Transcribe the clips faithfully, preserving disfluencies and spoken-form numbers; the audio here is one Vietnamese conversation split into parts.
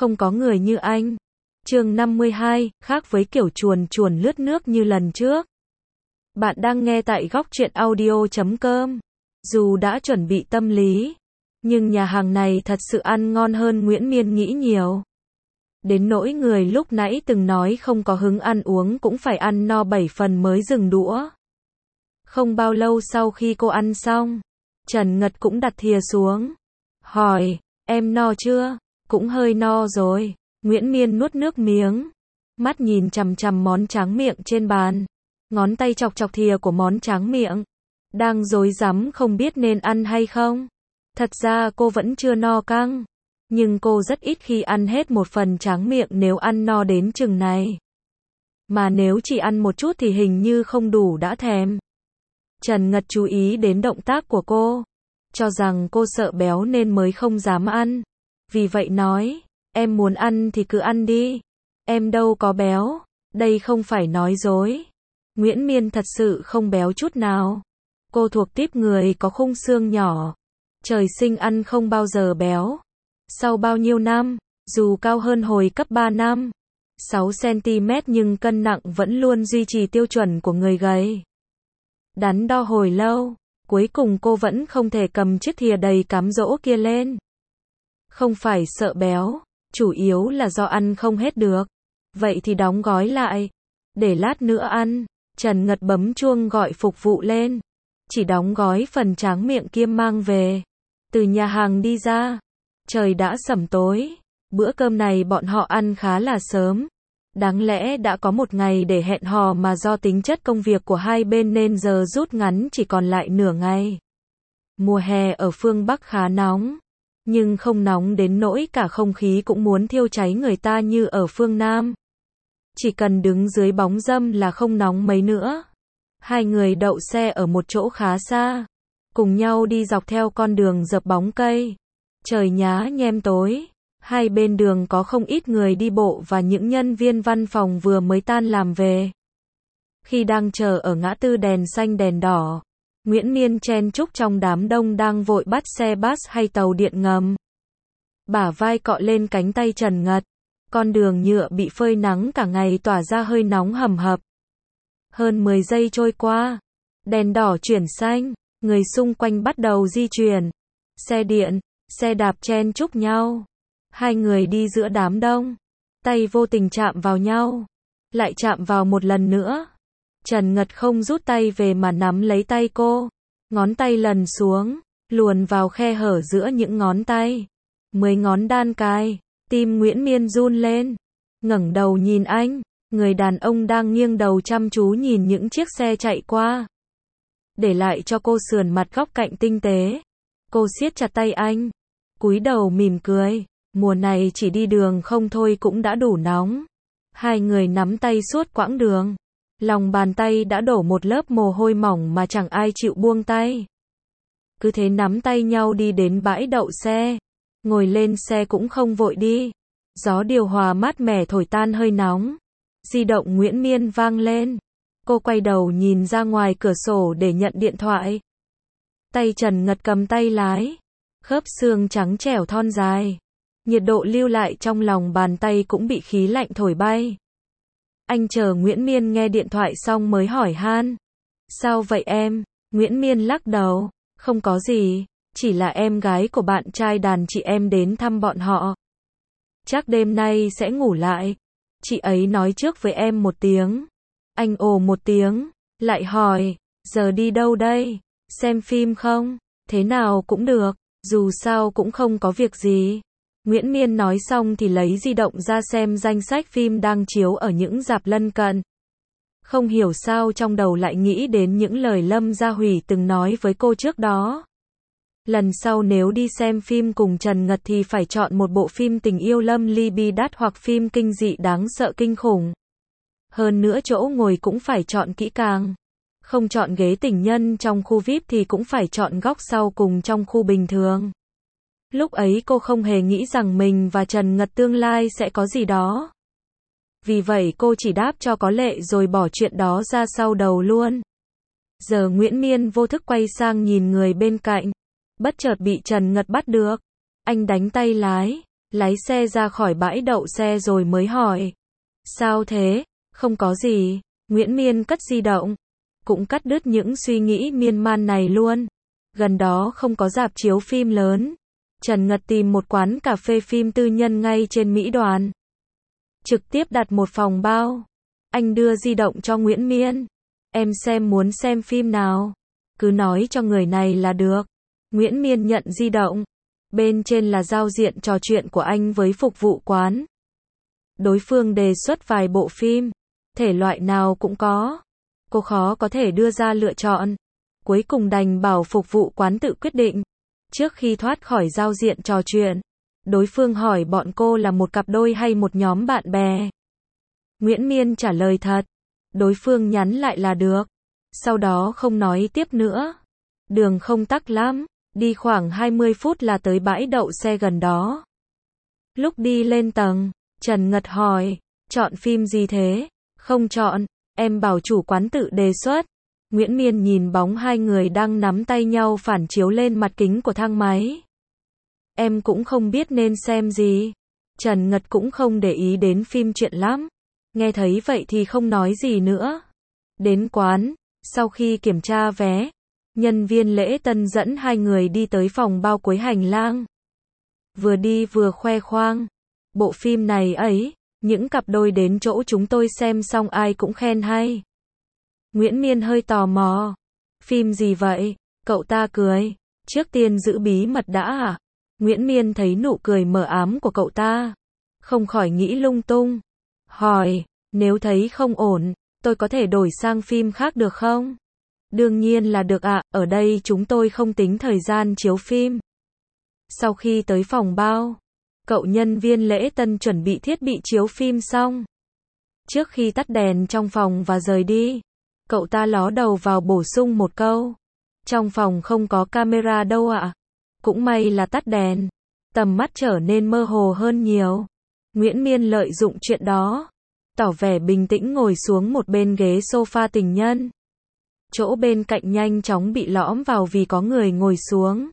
không có người như anh. Chương năm mươi hai, khác với kiểu chuồn chuồn lướt nước như lần trước. Bạn đang nghe tại góc truyện audio chấm com. Dù đã chuẩn bị tâm lý, nhưng nhà hàng này thật sự ăn ngon hơn Nguyễn Miên nghĩ nhiều. Đến nỗi người lúc nãy từng nói không có hứng ăn uống cũng phải ăn no bảy phần mới dừng đũa. Không bao lâu sau khi cô ăn xong, Trần Ngật cũng đặt thìa xuống. Hỏi, em no chưa? Cũng hơi no rồi. Nguyễn Miên nuốt nước miếng, mắt nhìn chằm chằm món tráng miệng trên bàn. Ngón tay chọc chọc thìa của món tráng miệng. Đang rối rắm không biết nên ăn hay không. Thật ra cô vẫn chưa no căng. Nhưng cô rất ít khi ăn hết một phần tráng miệng nếu ăn no đến chừng này. Mà nếu chỉ ăn một chút thì hình như không đủ đã thèm. Trần Ngật chú ý đến động tác của cô. Cho rằng cô sợ béo nên mới không dám ăn. Vì vậy nói, em muốn ăn thì cứ ăn đi. Em đâu có béo. Đây không phải nói dối. Nguyễn Miên thật sự không béo chút nào. Cô thuộc típ người có khung xương nhỏ. Trời sinh ăn không bao giờ béo. Sau bao nhiêu năm, dù cao hơn hồi cấp ba năm, sáu xăng ti mét nhưng cân nặng vẫn luôn duy trì tiêu chuẩn của người gầy. Đắn đo hồi lâu, cuối cùng cô vẫn không thể cầm chiếc thìa đầy cám dỗ kia lên. Không phải sợ béo, chủ yếu là do ăn không hết được. Vậy thì đóng gói lại, để lát nữa ăn. Trần Ngật bấm chuông gọi phục vụ lên. Chỉ đóng gói phần tráng miệng kia mang về. Từ nhà hàng đi ra, trời đã sẩm tối. Bữa cơm này bọn họ ăn khá là sớm. Đáng lẽ đã có một ngày để hẹn hò mà do tính chất công việc của hai bên nên giờ rút ngắn chỉ còn lại nửa ngày. Mùa hè ở phương Bắc khá nóng, nhưng không nóng đến nỗi cả không khí cũng muốn thiêu cháy người ta như ở phương Nam. Chỉ cần đứng dưới bóng râm là không nóng mấy nữa. Hai người đậu xe ở một chỗ khá xa, cùng nhau đi dọc theo con đường dợp bóng cây. Trời nhá nhem tối, hai bên đường có không ít người đi bộ và những nhân viên văn phòng vừa mới tan làm về. Khi đang chờ ở ngã tư đèn xanh đèn đỏ, Nguyễn Miên chen chúc trong đám đông đang vội bắt xe bus hay tàu điện ngầm. Bả vai cọ lên cánh tay Trần Ngật. Con đường nhựa bị phơi nắng cả ngày tỏa ra hơi nóng hầm hập. Hơn mười giây trôi qua, đèn đỏ chuyển xanh, người xung quanh bắt đầu di chuyển. Xe điện, xe đạp chen chúc nhau. Hai người đi giữa đám đông, tay vô tình chạm vào nhau, lại chạm vào một lần nữa. Trần Ngật không rút tay về mà nắm lấy tay cô, ngón tay lần xuống, luồn vào khe hở giữa những ngón tay. Mười ngón đan cài, tim Nguyễn Miên run lên, ngẩng đầu nhìn anh, người đàn ông đang nghiêng đầu chăm chú nhìn những chiếc xe chạy qua. Để lại cho cô sườn mặt góc cạnh tinh tế. Cô siết chặt tay anh, cúi đầu mỉm cười. Mùa này chỉ đi đường không thôi cũng đã đủ nóng. Hai người nắm tay suốt quãng đường. Lòng bàn tay đã đổ một lớp mồ hôi mỏng mà chẳng ai chịu buông tay. Cứ thế nắm tay nhau đi đến bãi đậu xe. Ngồi lên xe cũng không vội đi. Gió điều hòa mát mẻ thổi tan hơi nóng. Di động Nguyễn Miên vang lên. Cô quay đầu nhìn ra ngoài cửa sổ để nhận điện thoại. Tay Trần Ngật cầm tay lái. Khớp xương trắng trẻo thon dài. Nhiệt độ lưu lại trong lòng bàn tay cũng bị khí lạnh thổi bay. Anh chờ Nguyễn Miên nghe điện thoại xong mới hỏi han. Sao vậy em? Nguyễn Miên lắc đầu. Không có gì, chỉ là em gái của bạn trai đàn chị em đến thăm bọn họ. Chắc đêm nay sẽ ngủ lại. Chị ấy nói trước với em một tiếng. Anh ồ một tiếng, lại hỏi, giờ đi đâu đây? Xem phim không? Thế nào cũng được, dù sao cũng không có việc gì. Nguyễn Miên nói xong thì lấy di động ra xem danh sách phim đang chiếu ở những rạp lân cận. Không hiểu sao trong đầu lại nghĩ đến những lời Lâm Gia Hủy từng nói với cô trước đó. Lần sau nếu đi xem phim cùng Trần Ngật thì phải chọn một bộ phim tình yêu lâm ly bi đát hoặc phim kinh dị đáng sợ kinh khủng. Hơn nữa chỗ ngồi cũng phải chọn kỹ càng. Không chọn ghế tình nhân trong khu vi ai pi thì cũng phải chọn góc sau cùng trong khu bình thường. Lúc ấy cô không hề nghĩ rằng mình và Trần Ngật tương lai sẽ có gì đó. Vì vậy cô chỉ đáp cho có lệ rồi bỏ chuyện đó ra sau đầu luôn. Giờ Nguyễn Miên vô thức quay sang nhìn người bên cạnh. Bất chợt bị Trần Ngật bắt được. Anh đánh tay lái, lái xe ra khỏi bãi đậu xe rồi mới hỏi. Sao thế? Không có gì. Nguyễn Miên cất di động. Cũng cắt đứt những suy nghĩ miên man này luôn. Gần đó không có rạp chiếu phim lớn. Trần Ngật tìm một quán cà phê phim tư nhân ngay trên Mỹ Đoàn. Trực tiếp đặt một phòng bao. Anh đưa di động cho Nguyễn Miên. Em xem muốn xem phim nào. Cứ nói cho người này là được. Nguyễn Miên nhận di động. Bên trên là giao diện trò chuyện của anh với phục vụ quán. Đối phương đề xuất vài bộ phim. Thể loại nào cũng có. Cô khó có thể đưa ra lựa chọn. Cuối cùng đành bảo phục vụ quán tự quyết định. Trước khi thoát khỏi giao diện trò chuyện, đối phương hỏi bọn cô là một cặp đôi hay một nhóm bạn bè. Nguyễn Miên trả lời thật. Đối phương nhắn lại là được. Sau đó không nói tiếp nữa. Đường không tắc lắm. Đi khoảng hai mươi phút là tới bãi đậu xe gần đó. Lúc đi lên tầng, Trần Ngật hỏi, chọn phim gì thế? Không chọn, em bảo chủ quán tự đề xuất. Nguyễn Miên nhìn bóng hai người đang nắm tay nhau phản chiếu lên mặt kính của thang máy. Em cũng không biết nên xem gì. Trần Ngật cũng không để ý đến phim truyện lắm. Nghe thấy vậy thì không nói gì nữa. Đến quán, sau khi kiểm tra vé, nhân viên lễ tân dẫn hai người đi tới phòng bao cuối hành lang. Vừa đi vừa khoe khoang. Bộ phim này ấy, những cặp đôi đến chỗ chúng tôi xem xong ai cũng khen hay. Nguyễn Miên hơi tò mò. Phim gì vậy? Cậu ta cười. Trước tiên giữ bí mật đã à? Nguyễn Miên thấy nụ cười mờ ám của cậu ta. Không khỏi nghĩ lung tung. Hỏi, nếu thấy không ổn, tôi có thể đổi sang phim khác được không? Đương nhiên là được ạ, à, ở đây chúng tôi không tính thời gian chiếu phim. Sau khi tới phòng bao, cậu nhân viên lễ tân chuẩn bị thiết bị chiếu phim xong. Trước khi tắt đèn trong phòng và rời đi, cậu ta ló đầu vào bổ sung một câu. Trong phòng không có camera đâu ạ. À. Cũng may là tắt đèn. Tầm mắt trở nên mơ hồ hơn nhiều. Nguyễn Miên lợi dụng chuyện đó. Tỏ vẻ bình tĩnh ngồi xuống một bên ghế sofa tình nhân. Chỗ bên cạnh nhanh chóng bị lõm vào vì có người ngồi xuống.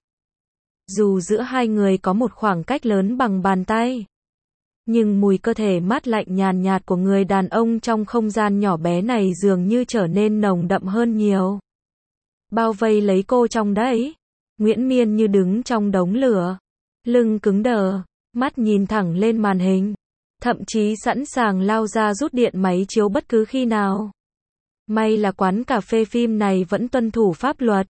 Dù giữa hai người có một khoảng cách lớn bằng bàn tay, nhưng mùi cơ thể mát lạnh nhàn nhạt của người đàn ông trong không gian nhỏ bé này dường như trở nên nồng đậm hơn nhiều. Bao vây lấy cô trong đấy. Nguyễn Miên như đứng trong đống lửa. Lưng cứng đờ, mắt nhìn thẳng lên màn hình. Thậm chí sẵn sàng lao ra rút điện máy chiếu bất cứ khi nào. May là quán cà phê phim này vẫn tuân thủ pháp luật.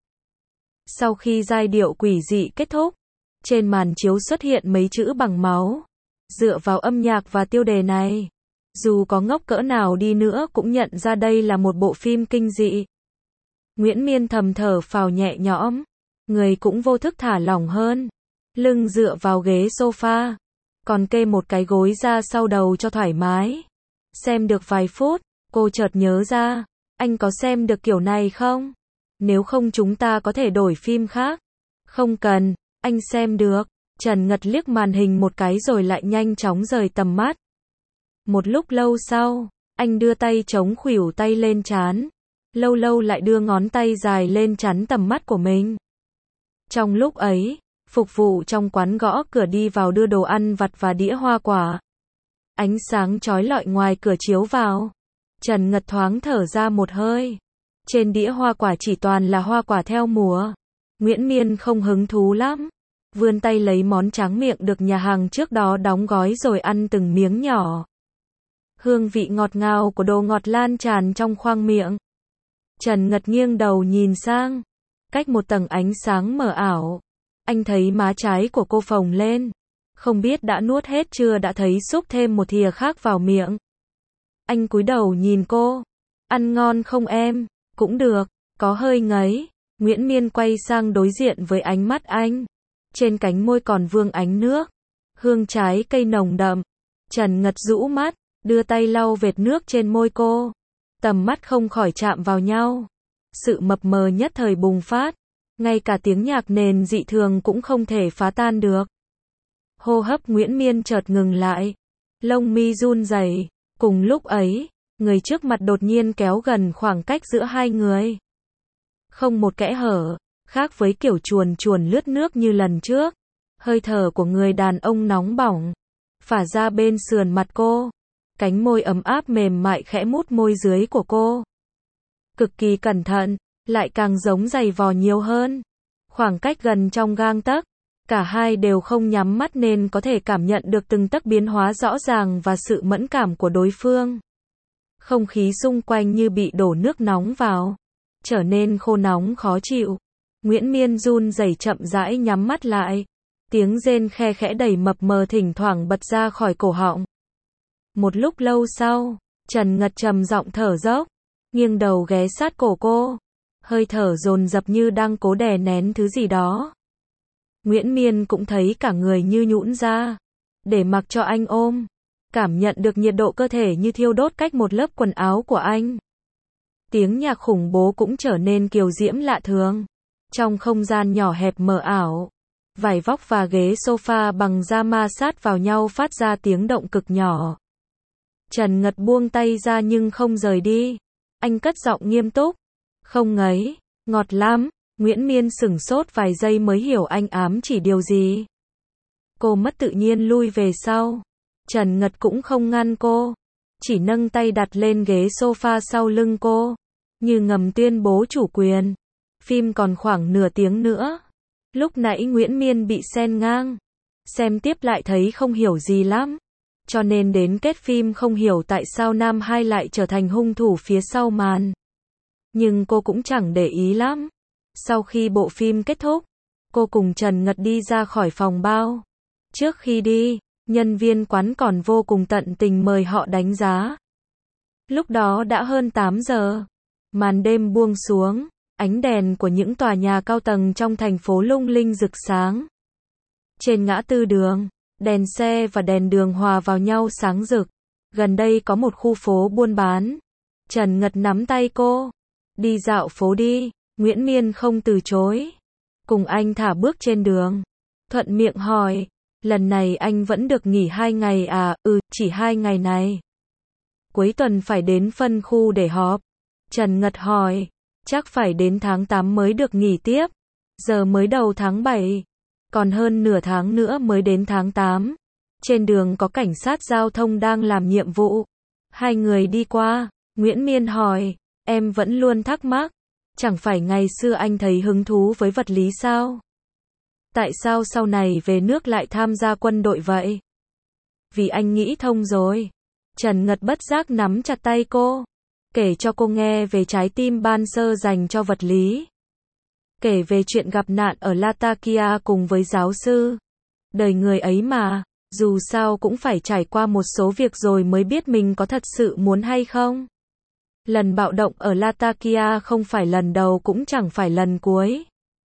Sau khi giai điệu quỷ dị kết thúc, trên màn chiếu xuất hiện mấy chữ bằng máu. Dựa vào âm nhạc và tiêu đề này, dù có ngốc cỡ nào đi nữa cũng nhận ra đây là một bộ phim kinh dị. Nguyễn Miên thầm thở phào nhẹ nhõm, người cũng vô thức thả lỏng hơn. Lưng dựa vào ghế sofa, còn kê một cái gối ra sau đầu cho thoải mái. Xem được vài phút, cô chợt nhớ ra, anh có xem được kiểu này không? Nếu không chúng ta có thể đổi phim khác. Không cần, anh xem được. Trần Ngật liếc màn hình một cái rồi lại nhanh chóng rời tầm mắt. Một lúc lâu sau, anh đưa tay chống khuỷu tay lên trán. Lâu lâu lại đưa ngón tay dài lên chắn tầm mắt của mình. Trong lúc ấy, phục vụ trong quán gõ cửa đi vào đưa đồ ăn vặt và đĩa hoa quả. Ánh sáng chói lọi ngoài cửa chiếu vào. Trần Ngật thoáng thở ra một hơi. Trên đĩa hoa quả chỉ toàn là hoa quả theo mùa. Nguyễn Miên không hứng thú lắm. Vươn tay lấy món tráng miệng được nhà hàng trước đó đóng gói rồi ăn từng miếng nhỏ. Hương vị ngọt ngào của đồ ngọt lan tràn trong khoang miệng. Trần Ngật nghiêng đầu nhìn sang. Cách một tầng ánh sáng mờ ảo, anh thấy má trái của cô phồng lên. Không biết đã nuốt hết chưa đã thấy xúc thêm một thìa khác vào miệng. Anh cúi đầu nhìn cô. Ăn ngon không em? Cũng được, có hơi ngấy. Nguyễn Miên quay sang đối diện với ánh mắt anh. Trên cánh môi còn vương ánh nước. Hương trái cây nồng đậm. Trần Ngật rũ mắt, đưa tay lau vệt nước trên môi cô. Tầm mắt không khỏi chạm vào nhau. Sự mập mờ nhất thời bùng phát. Ngay cả tiếng nhạc nền dị thường cũng không thể phá tan được. Hô hấp Nguyễn Miên chợt ngừng lại. Lông mi run rẩy. Cùng lúc ấy, người trước mặt đột nhiên kéo gần khoảng cách giữa hai người. Không một kẽ hở, khác với kiểu chuồn chuồn lướt nước như lần trước. Hơi thở của người đàn ông nóng bỏng, phả ra bên sườn mặt cô. Cánh môi ấm áp mềm mại khẽ mút môi dưới của cô. Cực kỳ cẩn thận, lại càng giống giày vò nhiều hơn. Khoảng cách gần trong gang tấc, cả hai đều không nhắm mắt nên có thể cảm nhận được từng tấc biến hóa rõ ràng và sự mẫn cảm của đối phương. Không khí xung quanh như bị đổ nước nóng vào, trở nên khô nóng khó chịu. Nguyễn Miên run rẩy chậm rãi nhắm mắt lại. Tiếng rên khe khẽ đầy mập mờ thỉnh thoảng bật ra khỏi cổ họng. Một lúc lâu sau, Trần Ngật trầm giọng thở dốc, nghiêng đầu ghé sát cổ cô, hơi thở dồn dập như đang cố đè nén thứ gì đó. Nguyễn Miên cũng thấy cả người như nhũn ra, để mặc cho anh ôm, cảm nhận được nhiệt độ cơ thể như thiêu đốt cách một lớp quần áo của anh. Tiếng nhạc khủng bố cũng trở nên kiều diễm lạ thường. Trong không gian nhỏ hẹp mờ ảo, vải vóc và ghế sofa bằng da ma sát vào nhau phát ra tiếng động cực nhỏ. Trần Ngật buông tay ra nhưng không rời đi. Anh cất giọng nghiêm túc. Không ngấy, ngọt lắm. Nguyễn Miên sửng sốt vài giây mới hiểu anh ám chỉ điều gì. Cô mất tự nhiên lui về sau. Trần Ngật cũng không ngăn cô, chỉ nâng tay đặt lên ghế sofa sau lưng cô, như ngầm tuyên bố chủ quyền. Phim còn khoảng nửa tiếng nữa. Lúc nãy Nguyễn Miên bị xen ngang, xem tiếp lại thấy không hiểu gì lắm, cho nên đến kết phim không hiểu tại sao nam hai lại trở thành hung thủ phía sau màn. Nhưng cô cũng chẳng để ý lắm. Sau khi bộ phim kết thúc, cô cùng Trần Ngật đi ra khỏi phòng bao. Trước khi đi, nhân viên quán còn vô cùng tận tình mời họ đánh giá. Lúc đó đã hơn tám giờ. Màn đêm buông xuống, ánh đèn của những tòa nhà cao tầng trong thành phố lung linh rực sáng. Trên ngã tư đường, đèn xe và đèn đường hòa vào nhau sáng rực. Gần đây có một khu phố buôn bán. Trần Ngật nắm tay cô. Đi dạo phố đi. Nguyễn Miên không từ chối. Cùng anh thả bước trên đường. Thuận miệng hỏi, lần này anh vẫn được nghỉ hai ngày à? Ừ, chỉ hai ngày này. Cuối tuần phải đến phân khu để họp. Trần Ngật hỏi, chắc phải đến tháng tám mới được nghỉ tiếp. Giờ mới đầu tháng bảy. Còn hơn nửa tháng nữa mới đến tháng tám. Trên đường có cảnh sát giao thông đang làm nhiệm vụ. Hai người đi qua. Nguyễn Miên hỏi, em vẫn luôn thắc mắc. Chẳng phải ngày xưa anh thấy hứng thú với vật lý sao? Tại sao sau này về nước lại tham gia quân đội vậy? Vì anh nghĩ thông rồi. Trần Ngật bất giác nắm chặt tay cô, kể cho cô nghe về trái tim ban sơ dành cho vật lý. Kể về chuyện gặp nạn ở Latakia cùng với giáo sư. Đời người ấy mà, dù sao cũng phải trải qua một số việc rồi mới biết mình có thật sự muốn hay không. Lần bạo động ở Latakia không phải lần đầu cũng chẳng phải lần cuối.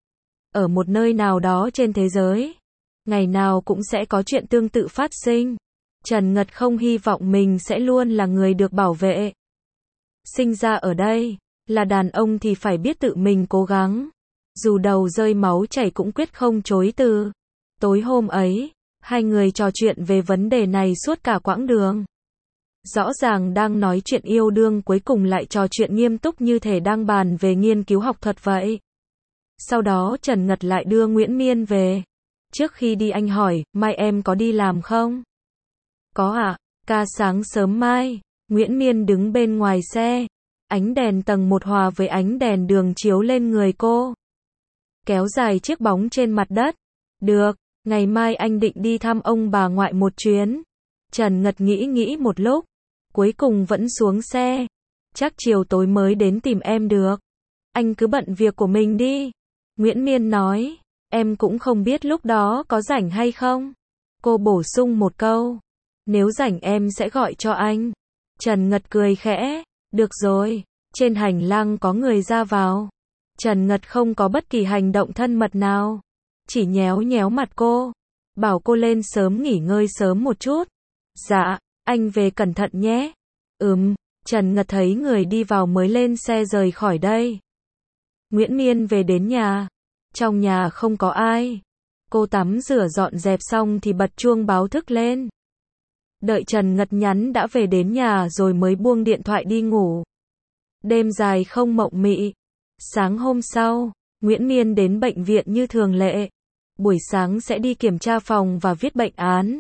Ở một nơi nào đó trên thế giới, ngày nào cũng sẽ có chuyện tương tự phát sinh. Trần Ngật không hy vọng mình sẽ luôn là người được bảo vệ. Sinh ra ở đây, là đàn ông thì phải biết tự mình cố gắng. Dù đầu rơi máu chảy cũng quyết không chối từ. Tối hôm ấy, hai người trò chuyện về vấn đề này suốt cả quãng đường. Rõ ràng đang nói chuyện yêu đương cuối cùng lại trò chuyện nghiêm túc như thể đang bàn về nghiên cứu học thuật vậy. Sau đó Trần Ngật lại đưa Nguyễn Miên về. Trước khi đi anh hỏi, mai em có đi làm không? Có ạ, à? Ca sáng sớm mai. Nguyễn Miên đứng bên ngoài xe. Ánh đèn tầng một hòa với ánh đèn đường chiếu lên người cô, kéo dài chiếc bóng trên mặt đất. Được, ngày mai anh định đi thăm ông bà ngoại một chuyến. Trần Ngật nghĩ nghĩ một lúc, cuối cùng vẫn xuống xe. Chắc chiều tối mới đến tìm em được. Anh cứ bận việc của mình đi. Nguyễn Miên nói, em cũng không biết lúc đó có rảnh hay không. Cô bổ sung một câu, nếu rảnh em sẽ gọi cho anh. Trần Ngật cười khẽ, được rồi. Trên hành lang có người ra vào. Trần Ngật không có bất kỳ hành động thân mật nào, chỉ nhéo nhéo mặt cô, bảo cô lên sớm nghỉ ngơi sớm một chút. Dạ, anh về cẩn thận nhé. Ừm, Trần Ngật thấy người đi vào mới lên xe rời khỏi đây. Nguyễn Miên về đến nhà. Trong nhà không có ai. Cô tắm rửa dọn dẹp xong thì bật chuông báo thức lên. Đợi Trần Ngật nhắn đã về đến nhà rồi mới buông điện thoại đi ngủ. Đêm dài không mộng mị. Sáng hôm sau, Nguyễn Miên đến bệnh viện như thường lệ. Buổi sáng sẽ đi kiểm tra phòng và viết bệnh án.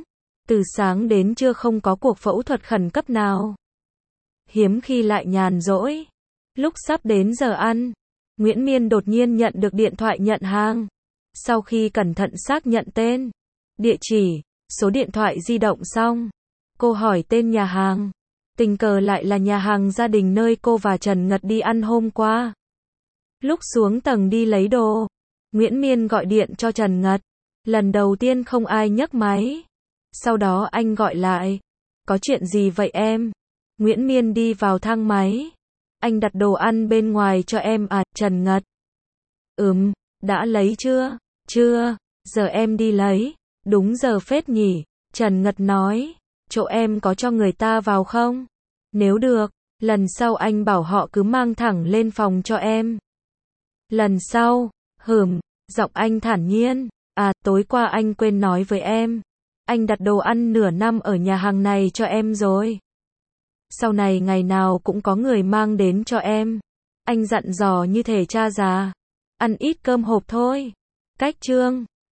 Từ sáng đến trưa không có cuộc phẫu thuật khẩn cấp nào. Hiếm khi lại nhàn rỗi. Lúc sắp đến giờ ăn, Nguyễn Miên đột nhiên nhận được điện thoại nhận hàng. Sau khi cẩn thận xác nhận tên, địa chỉ, số điện thoại di động xong, cô hỏi tên nhà hàng. Tình cờ lại là nhà hàng gia đình nơi cô và Trần Ngật đi ăn hôm qua. Lúc xuống tầng đi lấy đồ, Nguyễn Miên gọi điện cho Trần Ngật. Lần đầu tiên không ai nhấc máy. Sau đó anh gọi lại. Có chuyện gì vậy em? Nguyễn Miên đi vào thang máy. Anh đặt đồ ăn bên ngoài cho em à, Trần Ngật. Ừm, đã lấy chưa? Chưa, giờ em đi lấy. Đúng giờ phết nhỉ, Trần Ngật nói. Chỗ em có cho người ta vào không? Nếu được, lần sau anh bảo họ cứ mang thẳng lên phòng cho em. Lần sau, hửm, giọng anh thản nhiên. À, tối qua anh quên nói với em. Anh đặt đồ ăn nửa năm ở nhà hàng này cho em rồi. Sau này ngày nào cũng có người mang đến cho em. Anh dặn dò như thể cha già. Ăn ít cơm hộp thôi. Cách chương